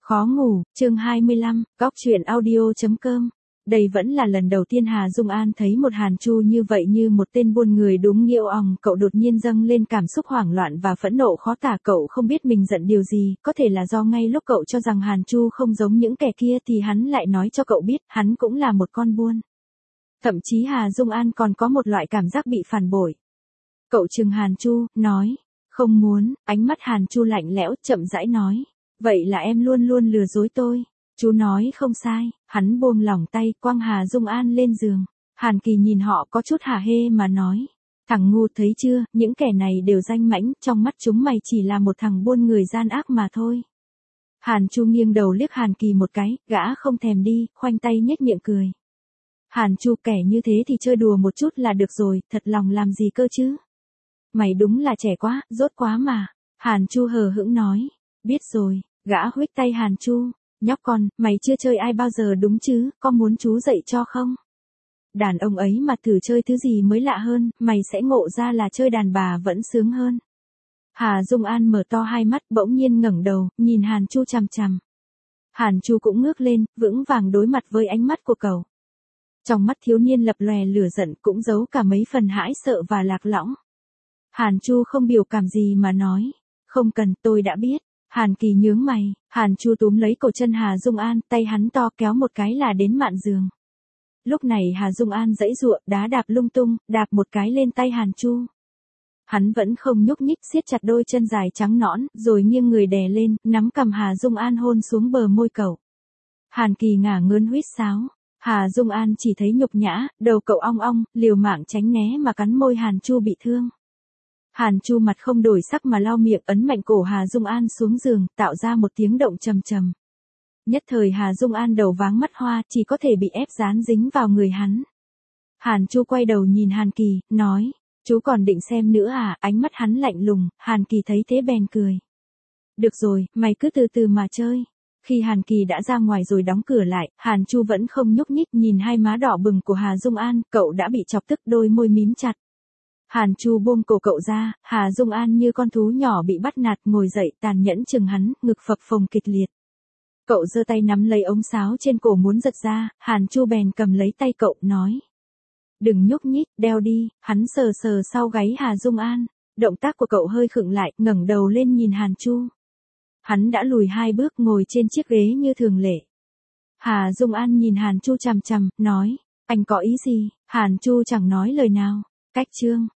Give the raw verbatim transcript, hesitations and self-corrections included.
Khó ngủ, chương hai mươi lăm, góc truyện audio chấm com. Đây vẫn là lần đầu tiên Hà Dung An thấy một Hàn Chu như vậy, như một tên buôn người đúng nghĩa òng. Cậu đột nhiên dâng lên cảm xúc hoảng loạn và phẫn nộ khó tả. Cậu không biết mình giận điều gì, có thể là do ngay lúc cậu cho rằng Hàn Chu không giống những kẻ kia thì hắn lại nói cho cậu biết hắn cũng là một con buôn. Thậm chí Hà Dung An còn có một loại cảm giác bị phản bội. Cậu trừng Hàn Chu, nói, không muốn. Ánh mắt Hàn Chu lạnh lẽo, chậm rãi nói, vậy là em luôn luôn lừa dối tôi. Chú nói không sai. Hắn buông lỏng tay, quăng Hà Dung An lên giường. Hàn Kỳ nhìn họ có chút hả hê mà nói, thằng ngu thấy chưa, những kẻ này đều danh mãnh, trong mắt chúng mày chỉ là một thằng buôn người gian ác mà thôi. Hàn Chu nghiêng đầu liếc Hàn Kỳ một cái, gã không thèm đi, khoanh tay nhếch miệng cười. Hàn Chu, kẻ như thế thì chơi đùa một chút là được rồi, thật lòng làm gì cơ chứ? Mày đúng là trẻ quá, dốt quá mà. Hàn Chu hờ hững nói, biết rồi. Gã huých tay Hàn Chu, nhóc con, mày chưa chơi ai bao giờ đúng chứ, có muốn chú dạy cho không? Đàn ông ấy mà thử chơi thứ gì mới lạ hơn, mày sẽ ngộ ra là chơi đàn bà vẫn sướng hơn. Hà Dung An mở to hai mắt, bỗng nhiên ngẩng đầu, nhìn Hàn Chu chằm chằm. Hàn Chu cũng ngước lên, vững vàng đối mặt với ánh mắt của cậu. Trong mắt thiếu niên lập lòe lửa giận, cũng giấu cả mấy phần hãi sợ và lạc lõng. Hàn Chu không biểu cảm gì mà nói, không cần, tôi đã biết. Hàn Kỳ nhướng mày. Hàn Chu túm lấy cổ chân Hà Dung An, tay hắn to kéo một cái là đến mạn giường. Lúc này Hà Dung An giãy giụa, đá đạp lung tung, đạp một cái lên tay Hàn Chu. Hắn vẫn không nhúc nhích, siết chặt đôi chân dài trắng nõn, rồi nghiêng người đè lên, nắm cằm Hà Dung An hôn xuống bờ môi cậu. Hàn Kỳ ngả ngớn huýt sáo. Hà Dung An chỉ thấy nhục nhã, đầu cậu ong ong, liều mạng tránh né mà cắn môi Hàn Chu bị thương. Hàn Chu mặt không đổi sắc mà lau miệng, ấn mạnh cổ Hà Dung An xuống giường, tạo ra một tiếng động trầm trầm. Nhất thời Hà Dung An đầu váng mắt hoa, chỉ có thể bị ép dán dính vào người hắn. Hàn Chu quay đầu nhìn Hàn Kỳ, nói, chú còn định xem nữa à? Ánh mắt hắn lạnh lùng. Hàn Kỳ thấy thế bèn cười. Được rồi, mày cứ từ từ mà chơi. Khi Hàn Kỳ đã ra ngoài rồi đóng cửa lại, Hàn Chu vẫn không nhúc nhích, nhìn hai má đỏ bừng của Hà Dung An, cậu đã bị chọc tức, đôi môi mím chặt. Hàn Chu buông cổ cậu ra, Hà Dung An như con thú nhỏ bị bắt nạt, ngồi dậy tàn nhẫn chừng hắn, ngực phập phồng kịch liệt. Cậu giơ tay nắm lấy ống sáo trên cổ muốn giật ra, Hàn Chu bèn cầm lấy tay cậu, nói, đừng nhúc nhích, đeo đi. Hắn sờ sờ sau gáy Hà Dung An, động tác của cậu hơi khựng lại, ngẩng đầu lên nhìn Hàn Chu. Hắn đã lùi hai bước, ngồi trên chiếc ghế như thường lệ. Hà Dung An nhìn Hàn Chu chằm chằm, nói, anh có ý gì? Hàn Chu chẳng nói lời nào. Cách chương